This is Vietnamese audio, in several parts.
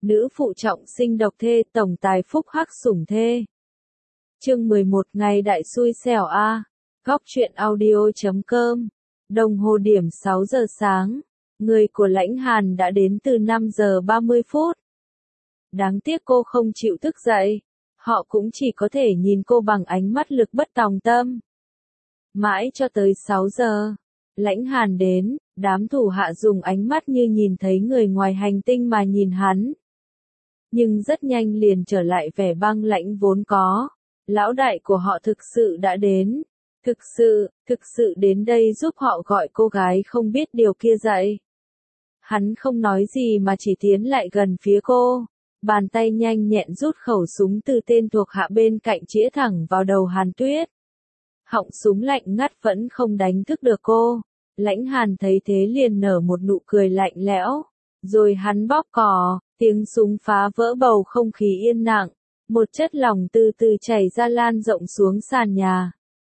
nữ phụ trọng sinh độc thê, tổng tài phúc hắc sủng thê. Chương 11 ngày đại xui xẻo a. Góc truyện audio.com. Đồng hồ điểm 6 giờ sáng. Người của Lãnh Hàn đã đến từ 5 giờ 30 phút. Đáng tiếc cô không chịu thức dậy. Họ cũng chỉ có thể nhìn cô bằng ánh mắt lực bất tòng tâm. Mãi cho tới 6 giờ. Lãnh Hàn đến, đám thủ hạ dùng ánh mắt như nhìn thấy người ngoài hành tinh mà nhìn hắn. Nhưng rất nhanh liền trở lại vẻ băng lãnh vốn có. Lão đại của họ thực sự đã đến. Thực sự đến đây giúp họ gọi cô gái không biết điều kia dậy. Hắn không nói gì mà chỉ tiến lại gần phía cô. Bàn tay nhanh nhẹn rút khẩu súng từ tên thuộc hạ bên cạnh chĩa thẳng vào đầu Hàn Tuyết. Họng súng lạnh ngắt vẫn không đánh thức được cô. Lãnh Hàn thấy thế liền nở một nụ cười lạnh lẽo. Rồi hắn bóp cò, tiếng súng phá vỡ bầu không khí yên lặng. Một chất lỏng từ từ chảy ra lan rộng xuống sàn nhà.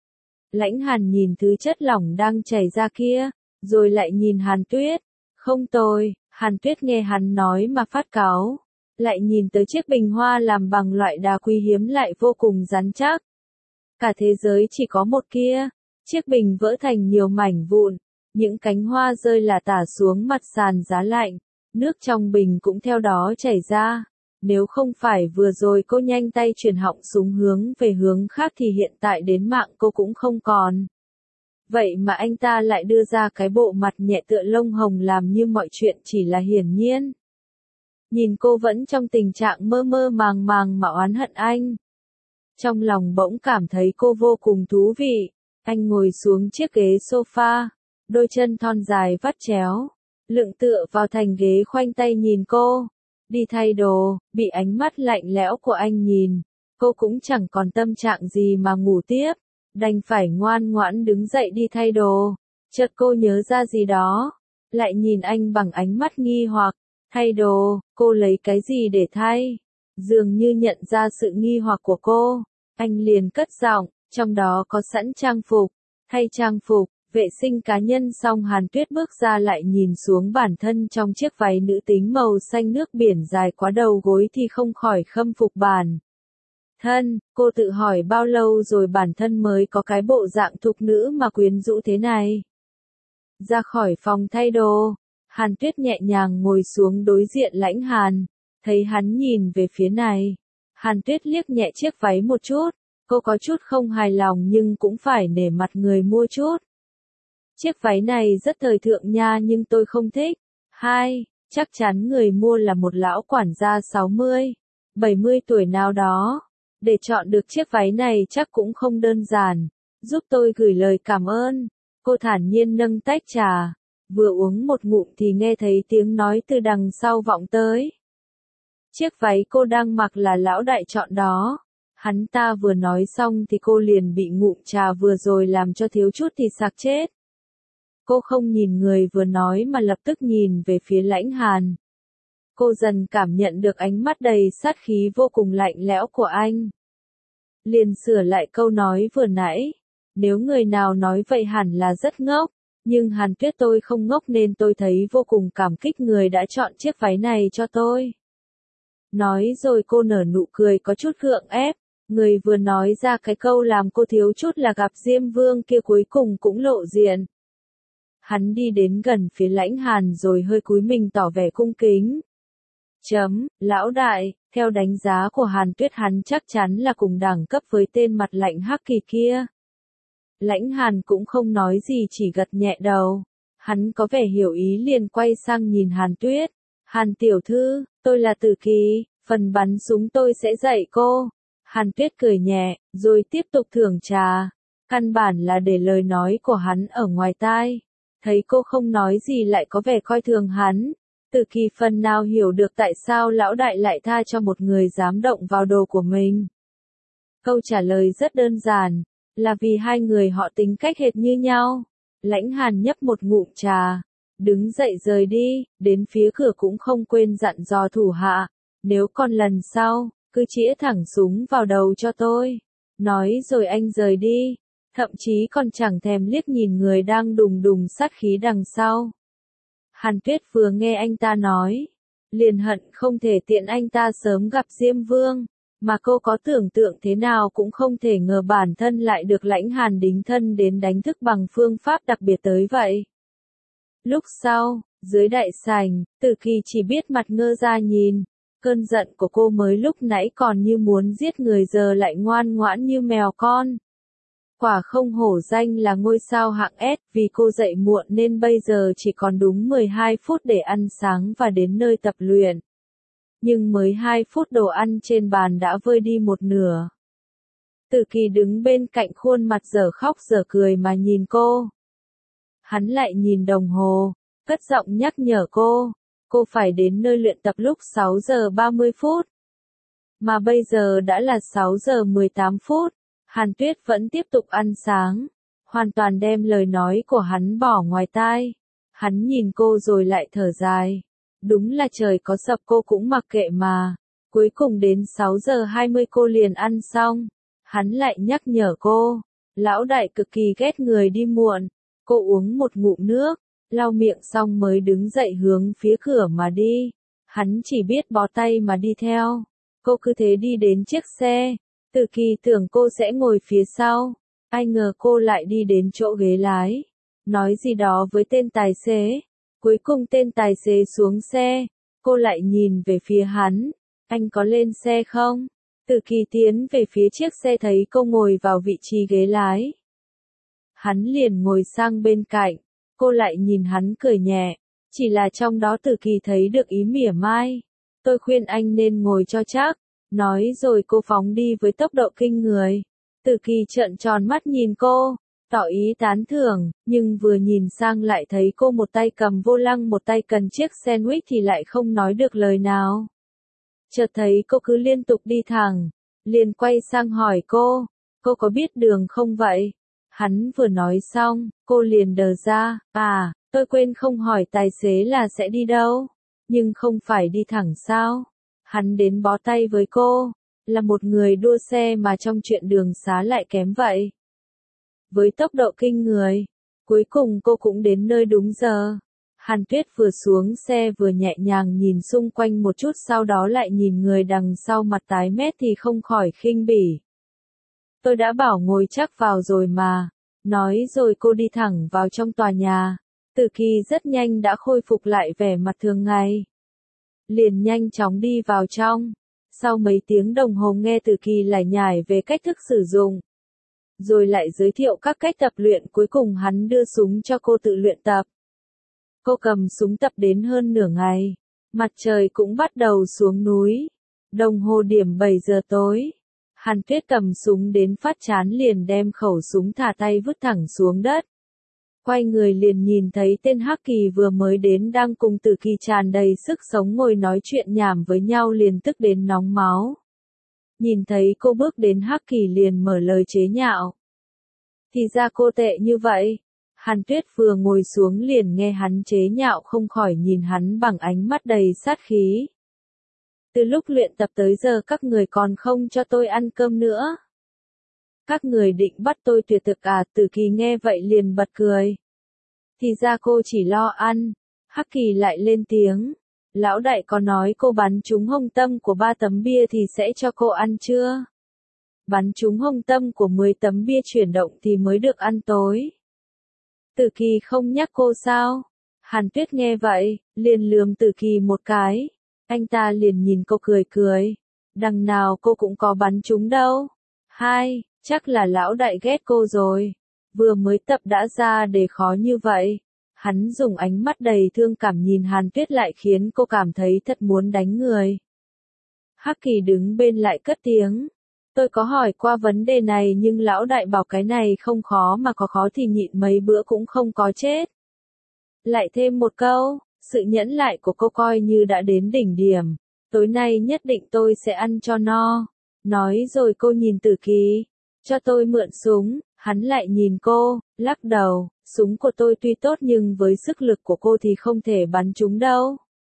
Lãnh Hàn nhìn thứ chất lỏng đang chảy ra kia, rồi lại nhìn Hàn Tuyết. Không tồi, Hàn Tuyết nghe hắn nói mà phát cáu. Lại nhìn tới chiếc bình hoa làm bằng loại đá quý hiếm lại vô cùng rắn chắc. Cả thế giới chỉ có một kia. Chiếc bình vỡ thành nhiều mảnh vụn. Những cánh hoa rơi lả tả xuống mặt sàn giá lạnh. Nước trong bình cũng theo đó chảy ra. Nếu không phải vừa rồi cô nhanh tay chuyển họng súng hướng về hướng khác thì hiện tại đến mạng cô cũng không còn. Vậy mà anh ta lại đưa ra cái bộ mặt nhẹ tựa lông hồng làm như mọi chuyện chỉ là hiển nhiên. Nhìn cô vẫn trong tình trạng mơ mơ màng màng mà oán hận anh. Trong lòng bỗng cảm thấy cô vô cùng thú vị. Anh ngồi xuống chiếc ghế sofa, đôi chân thon dài vắt chéo, lưng tựa vào thành ghế khoanh tay nhìn cô. Đi thay đồ, bị ánh mắt lạnh lẽo của anh nhìn, cô cũng chẳng còn tâm trạng gì mà ngủ tiếp, đành phải ngoan ngoãn đứng dậy đi thay đồ. Chợt cô nhớ ra gì đó, lại nhìn anh bằng ánh mắt nghi hoặc. Thay đồ, cô lấy cái gì để thay? Dường như nhận ra sự nghi hoặc của cô, anh liền cất giọng, trong đó có sẵn trang phục. Thay trang phục, vệ sinh cá nhân xong Hàn Tuyết bước ra lại nhìn xuống bản thân trong chiếc váy nữ tính màu xanh nước biển dài quá đầu gối thì không khỏi khâm phục bản thân. Cô tự hỏi bao lâu rồi bản thân mới có cái bộ dạng thục nữ mà quyến rũ thế này. Ra khỏi phòng thay đồ, Hàn Tuyết nhẹ nhàng ngồi xuống đối diện Lãnh Hàn, thấy hắn nhìn về phía này. Hàn Tuyết liếc nhẹ chiếc váy một chút, cô có chút không hài lòng nhưng cũng phải nể mặt người mua chút. Chiếc váy này rất thời thượng nha nhưng tôi không thích. Chắc chắn người mua là một lão quản gia 60, 70 tuổi nào đó. Để chọn được chiếc váy này chắc cũng không đơn giản. Giúp tôi gửi lời cảm ơn. Cô thản nhiên nâng tách trà. Vừa uống một ngụm thì nghe thấy tiếng nói từ đằng sau vọng tới. Chiếc váy cô đang mặc là lão đại chọn đó. Hắn ta vừa nói xong thì cô liền bị ngụm trà vừa rồi làm cho thiếu chút thì sặc chết. Cô không nhìn người vừa nói mà lập tức nhìn về phía Lãnh Hàn. Cô dần cảm nhận được ánh mắt đầy sát khí vô cùng lạnh lẽo của anh. Liền sửa lại câu nói vừa nãy. Nếu người nào nói vậy hẳn là rất ngốc. Nhưng Hàn Tuyết tôi không ngốc nên tôi thấy vô cùng cảm kích người đã chọn chiếc váy này cho tôi. Nói rồi cô nở nụ cười có chút gượng ép. Người vừa nói ra cái câu làm cô thiếu chút là gặp Diêm Vương kia cuối cùng cũng lộ diện. Hắn đi đến gần phía Lãnh Hàn rồi hơi cúi mình tỏ vẻ cung kính. Lão đại, theo đánh giá của Hàn Tuyết hắn chắc chắn là cùng đẳng cấp với tên mặt lạnh hắc kỳ kia. Lãnh Hàn cũng không nói gì chỉ gật nhẹ đầu. Hắn có vẻ hiểu ý liền quay sang nhìn Hàn Tuyết. Hàn tiểu thư, tôi là Tử Kỳ, phần bắn súng tôi sẽ dạy cô. Hàn Tuyết cười nhẹ, rồi tiếp tục thưởng trà. Căn bản là để lời nói của hắn ở ngoài tai. Thấy cô không nói gì lại có vẻ coi thường hắn. Tử Kỳ phần nào hiểu được tại sao lão đại lại tha cho một người dám động vào đồ của mình. Câu trả lời rất đơn giản, là vì hai người họ tính cách hệt như nhau. Lãnh Hàn nhấp một ngụm trà, đứng dậy rời đi, đến phía cửa cũng không quên dặn dò thủ hạ. Nếu còn lần sau, cứ chĩa thẳng súng vào đầu cho tôi. Nói rồi anh rời đi, thậm chí còn chẳng thèm liếc nhìn người đang đùng đùng sát khí đằng sau. Hàn Tuyết vừa nghe anh ta nói, liền hận không thể tiện anh ta sớm gặp Diêm Vương, mà cô có tưởng tượng thế nào cũng không thể ngờ bản thân lại được Lãnh Hàn đính thân đến đánh thức bằng phương pháp đặc biệt tới vậy. Lúc sau, dưới đại sảnh, Từ Kỳ chỉ biết mặt ngơ ra nhìn, cơn giận của cô mới lúc nãy còn như muốn giết người giờ lại ngoan ngoãn như mèo con. Quả không hổ danh là ngôi sao hạng S, vì cô dậy muộn nên bây giờ chỉ còn đúng 12 phút để ăn sáng và đến nơi tập luyện. Nhưng mới 2 phút đồ ăn trên bàn đã vơi đi một nửa. Từ Kỳ đứng bên cạnh khuôn mặt dở khóc dở cười mà nhìn cô. Hắn lại nhìn đồng hồ, cất giọng nhắc nhở cô phải đến nơi luyện tập lúc 6 giờ 30 phút. Mà bây giờ đã là 6 giờ 18 phút, Hàn Tuyết vẫn tiếp tục ăn sáng, hoàn toàn đem lời nói của hắn bỏ ngoài tai. Hắn nhìn cô rồi lại thở dài. Đúng là trời có sập cô cũng mặc kệ mà. Cuối cùng đến 6 giờ 20 cô liền ăn xong. Hắn lại nhắc nhở cô. Lão đại cực kỳ ghét người đi muộn. Cô uống một ngụm nước, lau miệng xong mới đứng dậy hướng phía cửa mà đi. Hắn chỉ biết bó tay mà đi theo. Cô cứ thế đi đến chiếc xe. Từ Kỳ tưởng cô sẽ ngồi phía sau. Ai ngờ cô lại đi đến chỗ ghế lái. Nói gì đó với tên tài xế. Cuối cùng tên tài xế xuống xe. Cô lại nhìn về phía hắn. Anh có lên xe không? Từ Kỳ tiến về phía chiếc xe thấy cô ngồi vào vị trí ghế lái. Hắn liền ngồi sang bên cạnh. Cô lại nhìn hắn cười nhẹ. Chỉ là trong đó Từ Kỳ thấy được ý mỉa mai. Tôi khuyên anh nên ngồi cho chắc. Nói rồi cô phóng đi với tốc độ kinh người. Từ Kỳ trợn tròn mắt nhìn cô, tỏ ý tán thưởng, nhưng vừa nhìn sang lại thấy cô một tay cầm vô lăng một tay cần chiếc sandwich thì lại không nói được lời nào. Chợt thấy cô cứ liên tục đi thẳng, liền quay sang hỏi cô có biết đường không vậy? Hắn vừa nói xong, cô liền đờ ra, tôi quên không hỏi tài xế là sẽ đi đâu, nhưng không phải đi thẳng sao? Hắn đến bó tay với cô, là một người đua xe mà trong chuyện đường xá lại kém vậy. Với tốc độ kinh người, cuối cùng cô cũng đến nơi đúng giờ. Hàn Tuyết vừa xuống xe vừa nhẹ nhàng nhìn xung quanh một chút sau đó lại nhìn người đằng sau mặt tái mét thì không khỏi khinh bỉ. Tôi đã bảo ngồi chắc vào rồi mà. Nói rồi cô đi thẳng vào trong tòa nhà. Từ Kỳ rất nhanh đã khôi phục lại vẻ mặt thường ngày. Liền nhanh chóng đi vào trong. Sau mấy tiếng đồng hồ nghe Từ Kỳ lải nhải về cách thức sử dụng. Rồi lại giới thiệu các cách tập luyện, cuối cùng hắn đưa súng cho cô tự luyện tập. Cô cầm súng tập đến hơn nửa ngày. Mặt trời cũng bắt đầu xuống núi. Đồng hồ điểm 7 giờ tối. Hàn Tuyết cầm súng đến phát chán liền đem khẩu súng thả tay vứt thẳng xuống đất. Quay người liền nhìn thấy tên Hắc Kỳ vừa mới đến đang cùng Từ Kỳ tràn đầy sức sống ngồi nói chuyện nhảm với nhau liền tức đến nóng máu. Nhìn thấy cô bước đến Hắc Kỳ liền mở lời chế nhạo. Thì ra cô tệ như vậy. Hàn Tuyết vừa ngồi xuống liền nghe hắn chế nhạo không khỏi nhìn hắn bằng ánh mắt đầy sát khí. Từ lúc luyện tập tới giờ các người còn không cho tôi ăn cơm nữa. Các người định bắt tôi tuyệt thực à? Từ Kỳ nghe vậy liền bật cười. Thì ra cô chỉ lo ăn. Hắc Kỳ lại lên tiếng. Lão đại có nói cô bắn trúng hông tâm của 3 tấm bia thì sẽ cho cô ăn chưa? Bắn trúng hông tâm của 10 tấm bia chuyển động thì mới được ăn tối. Từ Kỳ không nhắc cô sao? Hàn Tuyết nghe vậy, liền lườm Từ Kỳ một cái. Anh ta liền nhìn cô cười cười. Đằng nào cô cũng có bắn trúng đâu. Chắc là lão đại ghét cô rồi. Vừa mới tập đã ra để khó như vậy. Hắn dùng ánh mắt đầy thương cảm nhìn Hàn Tuyết lại khiến cô cảm thấy thật muốn đánh người. Hắc Kỳ đứng bên lại cất tiếng. Tôi có hỏi qua vấn đề này nhưng lão đại bảo cái này không khó mà có khó thì nhịn mấy bữa cũng không có chết. Lại thêm một câu, sự nhẫn nại của cô coi như đã đến đỉnh điểm. Tối nay nhất định tôi sẽ ăn cho no. Nói rồi cô nhìn Từ Kỳ. Cho tôi mượn súng. Hắn lại nhìn cô, lắc đầu. Súng của tôi tuy tốt nhưng với sức lực của cô thì không thể bắn trúng đâu.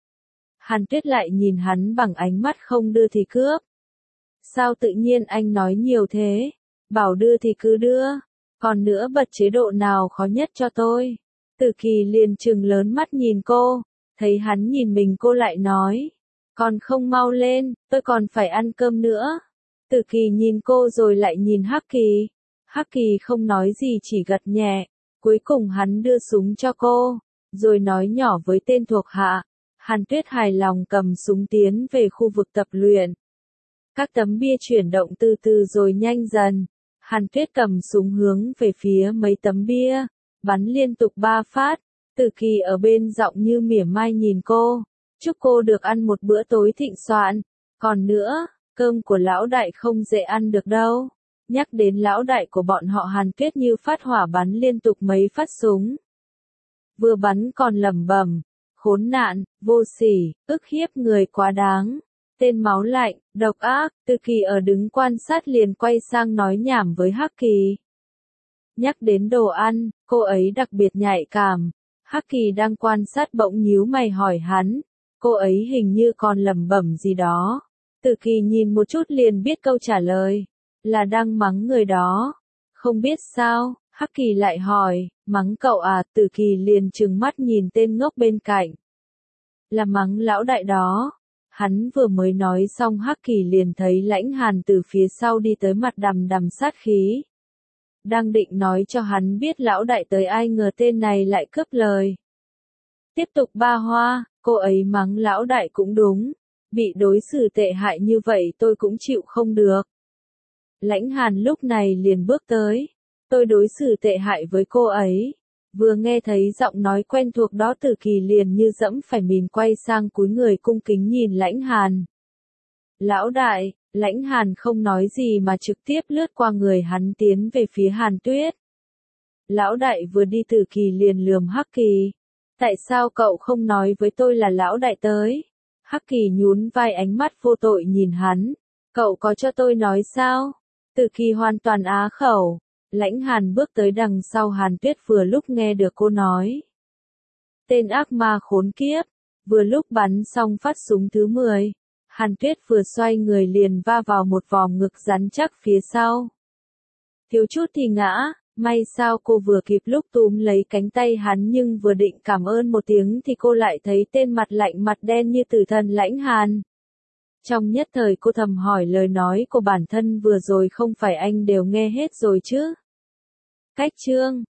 Hàn Tuyết lại nhìn hắn bằng ánh mắt không đưa thì cướp. Sao tự nhiên anh nói nhiều thế? Bảo đưa thì cứ đưa. Còn nữa bật chế độ nào khó nhất cho tôi. Từ Kỳ liền trừng lớn mắt nhìn cô. Thấy hắn nhìn mình cô lại nói. Còn không mau lên, tôi còn phải ăn cơm nữa. Từ Kỳ nhìn cô rồi lại nhìn Hắc Kỳ. Hắc Kỳ không nói gì chỉ gật nhẹ. Cuối cùng hắn đưa súng cho cô, rồi nói nhỏ với tên thuộc hạ. Hàn Tuyết hài lòng cầm súng tiến về khu vực tập luyện. Các tấm bia chuyển động từ từ rồi nhanh dần. Hàn Tuyết cầm súng hướng về phía mấy tấm bia, bắn liên tục 3 phát. Từ Kỳ ở bên giọng như mỉa mai nhìn cô. Chúc cô được ăn một bữa tối thịnh soạn. Còn nữa, cơm của lão đại không dễ ăn được đâu. Nhắc đến lão đại của bọn họ Hàn Tuyết như phát hỏa bắn liên tục mấy phát súng. Vừa bắn còn lẩm bẩm, khốn nạn, vô sỉ, ức hiếp người quá đáng. Tên máu lạnh, độc ác. Từ Kỳ ở đứng quan sát liền quay sang nói nhảm với Hắc Kỳ. Nhắc đến đồ ăn, cô ấy đặc biệt nhạy cảm. Hắc Kỳ đang quan sát bỗng nhíu mày hỏi hắn. Cô ấy hình như còn lẩm bẩm gì đó. Từ Kỳ nhìn một chút liền biết câu trả lời. Là đang mắng người đó. Không biết sao, Hắc Kỳ lại hỏi, mắng cậu à? Từ Kỳ liền trừng mắt nhìn tên ngốc bên cạnh. Là mắng lão đại đó. Hắn vừa mới nói xong Hắc Kỳ liền thấy Lãnh Hàn từ phía sau đi tới mặt đằm đằm sát khí. Đang định nói cho hắn biết lão đại tới ai ngờ tên này lại cướp lời. Tiếp tục ba hoa, cô ấy mắng lão đại cũng đúng. Bị đối xử tệ hại như vậy tôi cũng chịu không được. Lãnh Hàn lúc này liền bước tới. Tôi đối xử tệ hại với cô ấy. Vừa nghe thấy giọng nói quen thuộc đó Từ Kỳ liền như dẫm phải mìn quay sang cúi người cung kính nhìn Lãnh Hàn. Lão đại, Lãnh Hàn không nói gì mà trực tiếp lướt qua người hắn tiến về phía Hàn Tuyết. Lão đại vừa đi Từ Kỳ liền lườm Hắc Kỳ. Tại sao cậu không nói với tôi là lão đại tới? Hắc Kỳ nhún vai ánh mắt vô tội nhìn hắn. Cậu có cho tôi nói sao? Từ Kỳ hoàn toàn á khẩu. Lãnh Hàn bước tới đằng sau Hàn Tuyết vừa lúc nghe được cô nói. Tên ác ma khốn kiếp. Vừa lúc bắn xong phát súng thứ 10. Hàn Tuyết vừa xoay người liền va vào một vòm ngực rắn chắc phía sau. Thiếu chút thì ngã. May sao cô vừa kịp lúc túm lấy cánh tay hắn nhưng vừa định cảm ơn một tiếng thì cô lại thấy tên mặt lạnh mặt đen như tử thần Lãnh Hàn. Trong nhất thời cô thầm hỏi lời nói của bản thân vừa rồi không phải anh đều nghe hết rồi chứ? Cách chương